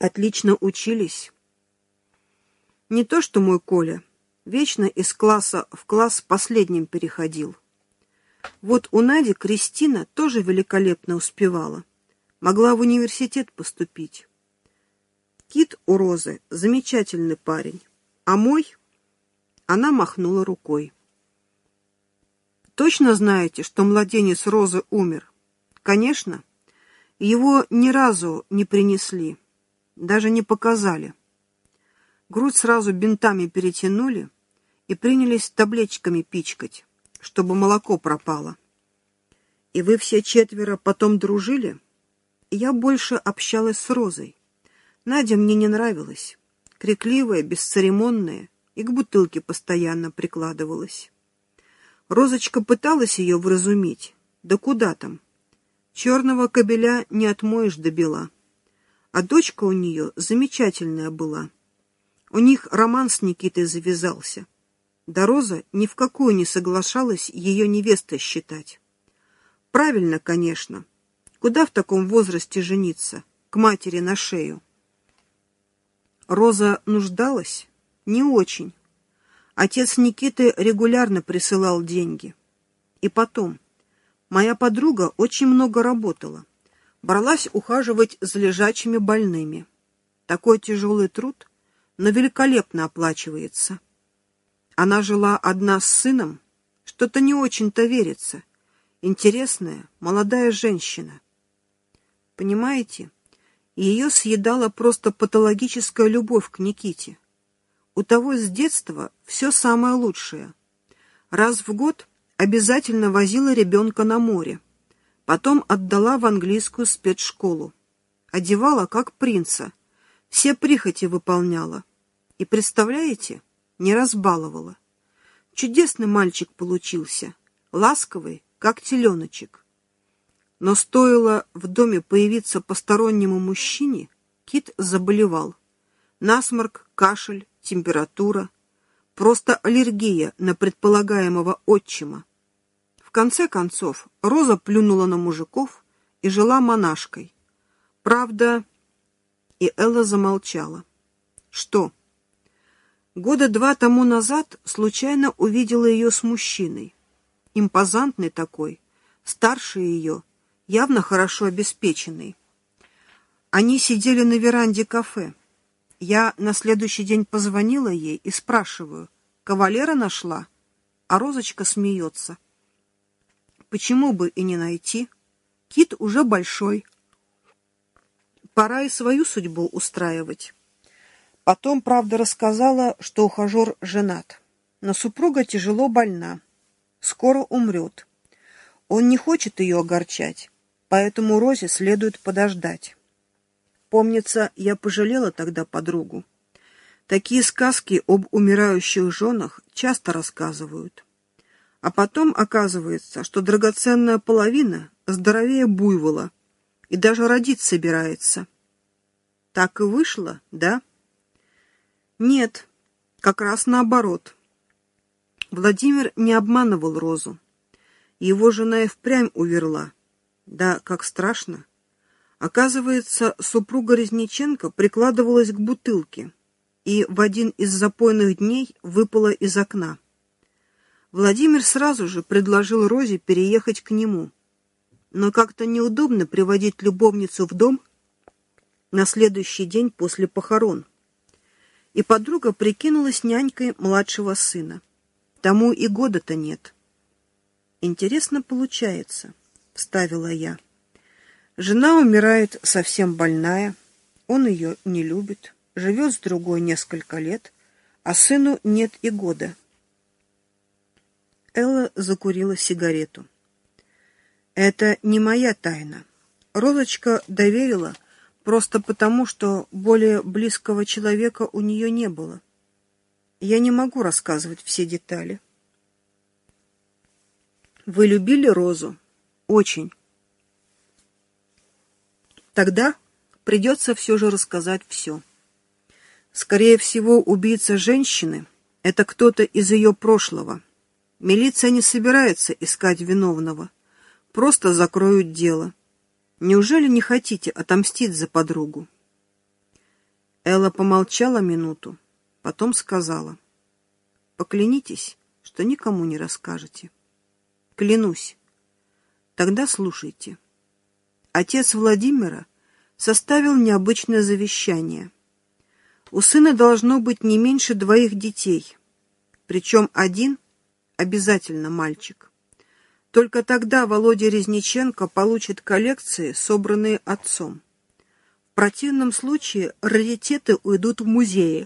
Отлично учились. Не то что мой Коля, вечно из класса в класс последним переходил. Вот у Нади Кристина тоже великолепно успевала. Могла в университет поступить. Кит у Розы замечательный парень, а мой... Она махнула рукой. Точно знаете, что младенец Розы умер? Конечно. Его ни разу не принесли, даже не показали. Грудь сразу бинтами перетянули и принялись таблеточками пичкать, чтобы молоко пропало. И вы все четверо потом дружили? Я больше общалась с Розой. Надя мне не нравилась. Крикливая, бесцеремонная, и к бутылке постоянно прикладывалась. Розочка пыталась ее вразумить. Да куда там? Черного кобеля не отмоешь до бела. А дочка у нее замечательная была. У них роман с Никитой завязался. Да Роза ни в какую не соглашалась ее невестой считать. Правильно, конечно. Куда в таком возрасте жениться? К матери на шею. Роза нуждалась? Не очень. Отец Никиты регулярно присылал деньги. И потом, моя подруга очень много работала. Бралась ухаживать за лежачими больными. Такой тяжелый труд, но великолепно оплачивается. Она жила одна с сыном. Что-то не очень-то верится. Интересная, молодая женщина. Понимаете, ее съедала просто патологическая любовь к Никите. У того с детства все самое лучшее. Раз в год обязательно возила ребенка на море. Потом отдала в английскую спецшколу. Одевала как принца. Все прихоти выполняла. И, представляете, не разбаловала. Чудесный мальчик получился. Ласковый, как теленочек. Но стоило в доме появиться постороннему мужчине, Кит заболевал. Насморк, кашель, температура. Просто аллергия на предполагаемого отчима. В конце концов, Роза плюнула на мужиков и жила монашкой. Правда, и Элла замолчала. Что? Года 2 тому назад случайно увидела ее с мужчиной. Импозантный такой, старше ее, явно хорошо обеспеченный. Они сидели на веранде кафе. Я на следующий день позвонила ей и спрашиваю, кавалера нашла? А Розочка смеется. Почему бы и не найти? Кит уже большой. Пора и свою судьбу устраивать. Потом, правда, рассказала, что ухажер женат. Но супруга тяжело больна. Скоро умрет. Он не хочет ее огорчать, поэтому Розе следует подождать. Помнится, я пожалела тогда подругу. Такие сказки об умирающих женах часто рассказывают. А потом оказывается, что драгоценная половина здоровее буйвола и даже родить собирается. Так и вышло, да? Нет, как раз наоборот. Владимир не обманывал Розу. Его жена и впрямь умерла. Да, как страшно. Оказывается, супруга Резниченко прикладывалась к бутылке и в один из запойных дней выпала из окна. Владимир сразу же предложил Розе переехать к нему. Но как-то неудобно приводить любовницу в дом на следующий день после похорон. И подруга прикинулась нянькой младшего сына. Тому и года-то нет. «Интересно получается», — вставила я. Жена умирает совсем больная, он ее не любит, живет с другой несколько лет, а сыну нет и года. Элла закурила сигарету. Это не моя тайна. Розочка доверила просто потому, что более близкого человека у нее не было. Я не могу рассказывать все детали. Вы любили Розу? Очень. Тогда придется все же рассказать все. Скорее всего, убийца женщины — это кто-то из ее прошлого. Милиция не собирается искать виновного. Просто закроют дело. Неужели не хотите отомстить за подругу? Элла помолчала минуту, потом сказала: «Поклянитесь, что никому не расскажете». «Клянусь». «Тогда слушайте. Отец Владимира составил необычное завещание. У сына должно быть не меньше 2 детей, причем один обязательно мальчик. Только тогда Володя Резниченко получит коллекции, собранные отцом. В противном случае раритеты уйдут в музеи.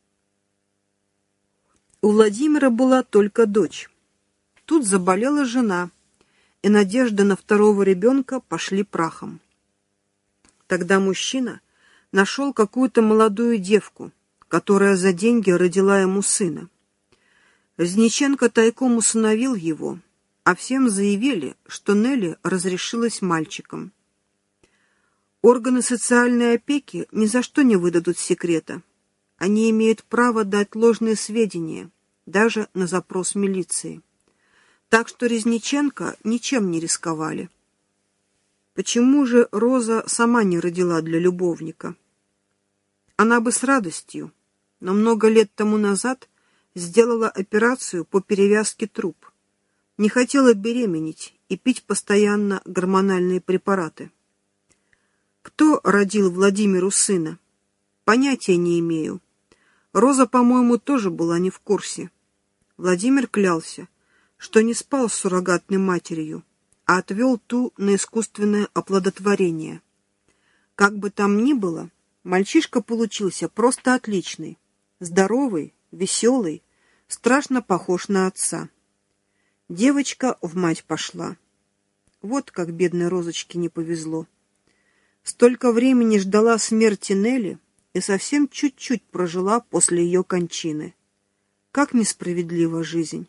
У Владимира была только дочь. Тут заболела жена, и надежды на 2-го ребенка пошли прахом. Тогда мужчина нашел какую-то молодую девку, которая за деньги родила ему сына. Резниченко тайком усыновил его, а всем заявили, что Нелли разрешилась мальчиком. Органы социальной опеки ни за что не выдадут секрета. Они имеют право дать ложные сведения, даже на запрос милиции. Так что Резниченко ничем не рисковали. Почему же Роза сама не родила для любовника? Она бы с радостью, но много лет тому назад сделала операцию по перевязке труб. Не хотела беременеть и пить постоянно гормональные препараты. Кто родил Владимиру сына? Понятия не имею. Роза, по-моему, тоже была не в курсе. Владимир клялся, что не спал с суррогатной матерью, а отвел ту на искусственное оплодотворение. Как бы там ни было, мальчишка получился просто отличный. Здоровый, веселый, страшно похож на отца. Девочка в мать пошла. Вот как бедной Розочке не повезло. Столько времени ждала смерти Нелли и совсем чуть-чуть прожила после ее кончины. Как несправедлива жизнь.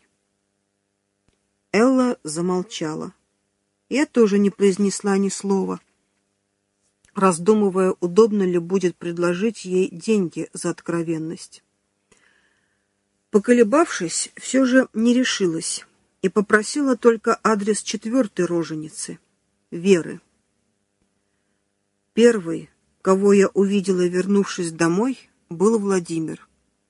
Элла замолчала. Я тоже не произнесла ни слова, раздумывая, удобно ли будет предложить ей деньги за откровенность. Поколебавшись, все же не решилась и попросила только адрес 4-й роженицы, Веры. Первый, кого я увидела, вернувшись домой, был Владимир.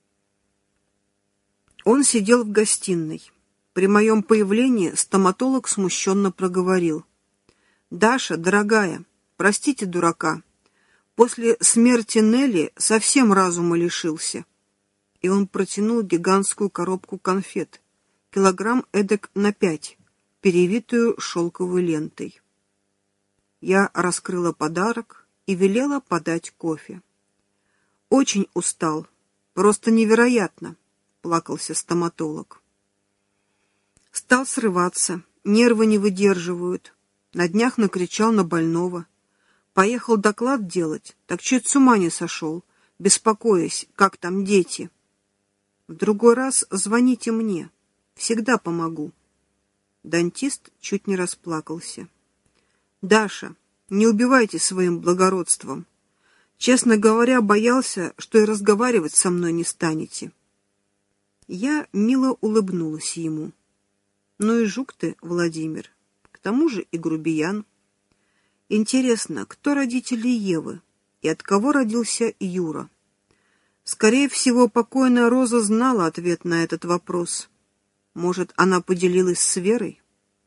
Он сидел в гостиной. При моем появлении стоматолог смущенно проговорил: «Даша, дорогая, простите дурака, после смерти Нелли совсем разума лишился». И он протянул гигантскую коробку конфет, килограмм эдак на 5, перевитую шелковой лентой. Я раскрыла подарок и велела подать кофе. «Очень устал, просто невероятно», — плакался стоматолог. Стал срываться, нервы не выдерживают. На днях накричал на больного. Поехал доклад делать, так чуть с ума не сошел, беспокоясь, как там дети. В другой раз звоните мне, всегда помогу. Дантист чуть не расплакался. «Даша, не убивайте своим благородством. Честно говоря, боялся, что и разговаривать со мной не станете». Я мило улыбнулась ему. «Ну и жук ты, Владимир, к тому же и грубиян. Интересно, кто родители Евы и от кого родился Юра?» Скорее всего, покойная Роза знала ответ на этот вопрос. Может, она поделилась с Верой?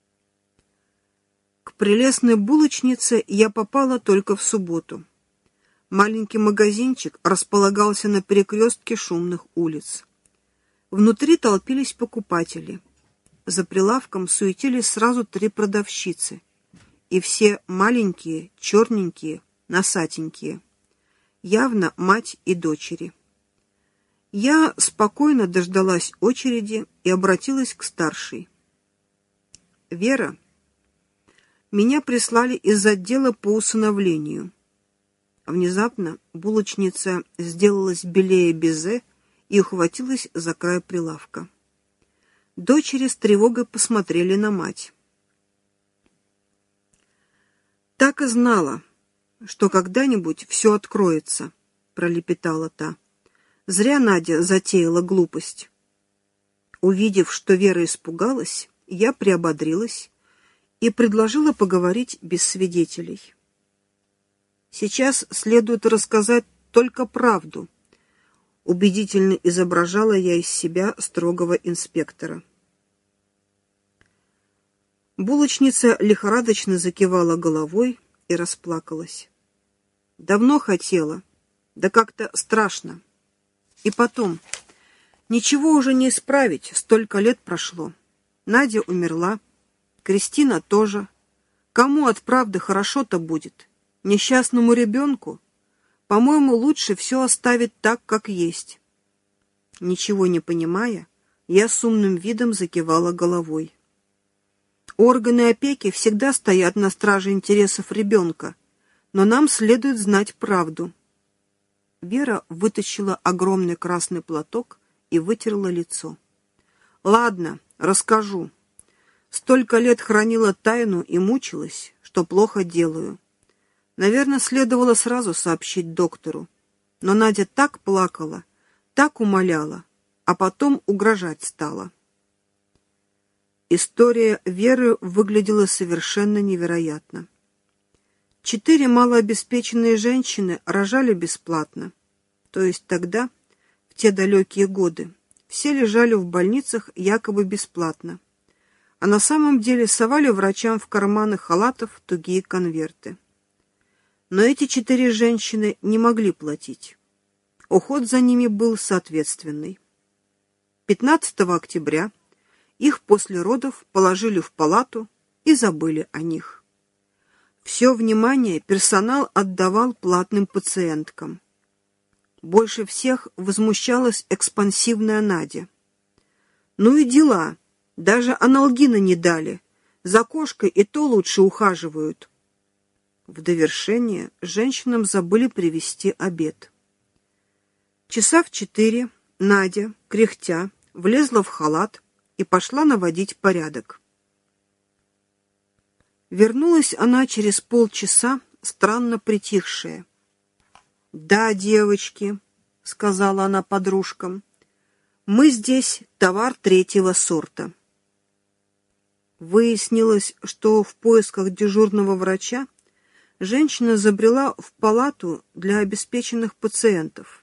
К прелестной булочнице я попала только в субботу. Маленький магазинчик располагался на перекрестке шумных улиц. Внутри толпились покупатели. За прилавком суетились сразу 3 продавщицы. И все маленькие, черненькие, носатенькие. Явно мать и дочери. Я спокойно дождалась очереди и обратилась к старшей. «Вера, меня прислали из отдела по усыновлению». Внезапно булочница сделалась белее безе и ухватилась за край прилавка. Дочери с тревогой посмотрели на мать. «Так и знала, что когда-нибудь все откроется», — пролепетала та. «Зря Надя затеяла глупость». Увидев, что Вера испугалась, я приободрилась и предложила поговорить без свидетелей. Сейчас следует рассказать только правду. Убедительно изображала я из себя строгого инспектора. Булочница лихорадочно закивала головой и расплакалась. Давно хотела, да как-то страшно. И потом, ничего уже не исправить, столько лет прошло. Надя умерла, Кристина тоже. Кому от правды хорошо-то будет? Несчастному ребенку? По-моему, лучше все оставить так, как есть. Ничего не понимая, я с умным видом закивала головой. Органы опеки всегда стоят на страже интересов ребенка, но нам следует знать правду. Вера вытащила огромный красный платок и вытерла лицо. Ладно, расскажу. Столько лет хранила тайну и мучилась, что плохо делаю. Наверное, следовало сразу сообщить доктору. Но Надя так плакала, так умоляла, а потом угрожать стала. История Веры выглядела совершенно невероятно. 4 малообеспеченные женщины рожали бесплатно. То есть тогда, в те далекие годы, все лежали в больницах якобы бесплатно. А на самом деле совали врачам в карманы халатов тугие конверты. Но эти 4 женщины не могли платить. Уход за ними был соответственный. 15 октября их после родов положили в палату и забыли о них. Все внимание персонал отдавал платным пациенткам. Больше всех возмущалась экспансивная Надя. Ну и дела, даже аналгина не дали, за кошкой и то лучше ухаживают. В довершение женщинам забыли привезти обед. Часа в 4 Надя, кряхтя, влезла в халат и пошла наводить порядок. Вернулась она через полчаса, странно притихшая. «Да, девочки», — сказала она подружкам, — «мы здесь товар 3-го сорта». Выяснилось, что в поисках дежурного врача женщина забрела в палату для обеспеченных пациентов.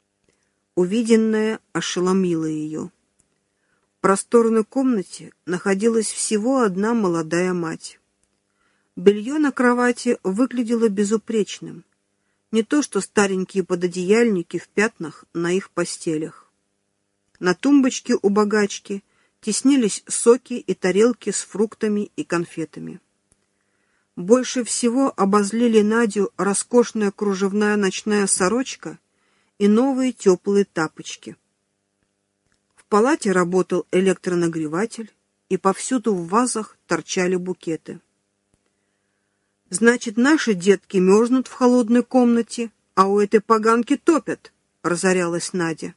Увиденное ошеломило ее. В просторной комнате находилась всего одна молодая мать. Белье на кровати выглядело безупречным. Не то что старенькие пододеяльники в пятнах на их постелях. На тумбочке у богачки теснились соки и тарелки с фруктами и конфетами. Больше всего обозлили Надю роскошная кружевная ночная сорочка и новые теплые тапочки. В палате работал электронагреватель, и повсюду в вазах торчали букеты. «Значит, наши детки мерзнут в холодной комнате, а у этой поганки топят», — разорялась Надя.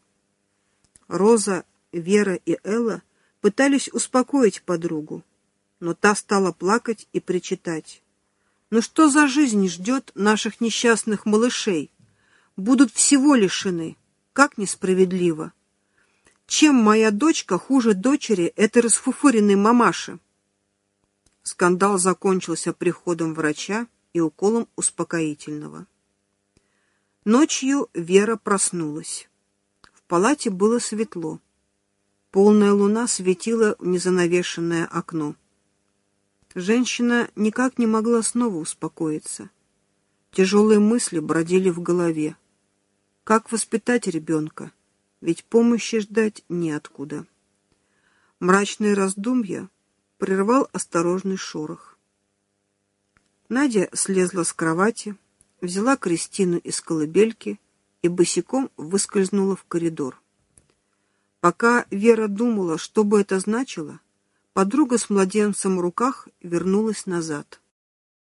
Роза, Вера и Элла пытались успокоить подругу, но та стала плакать и причитать. «Ну что за жизнь ждет наших несчастных малышей? Будут всего лишены. Как несправедливо! Чем моя дочка хуже дочери этой расфуфыренной мамаши?» Скандал закончился приходом врача и уколом успокоительного. Ночью Вера проснулась. В палате было светло. Полная луна светила в незанавешенное окно. Женщина никак не могла снова успокоиться. Тяжелые мысли бродили в голове. Как воспитать ребенка? Ведь помощи ждать неоткуда. Мрачные раздумья прервал осторожный шорох. Надя слезла с кровати, взяла Кристину из колыбельки и босиком выскользнула в коридор. Пока Вера думала, что бы это значило, подруга с младенцем в руках вернулась назад.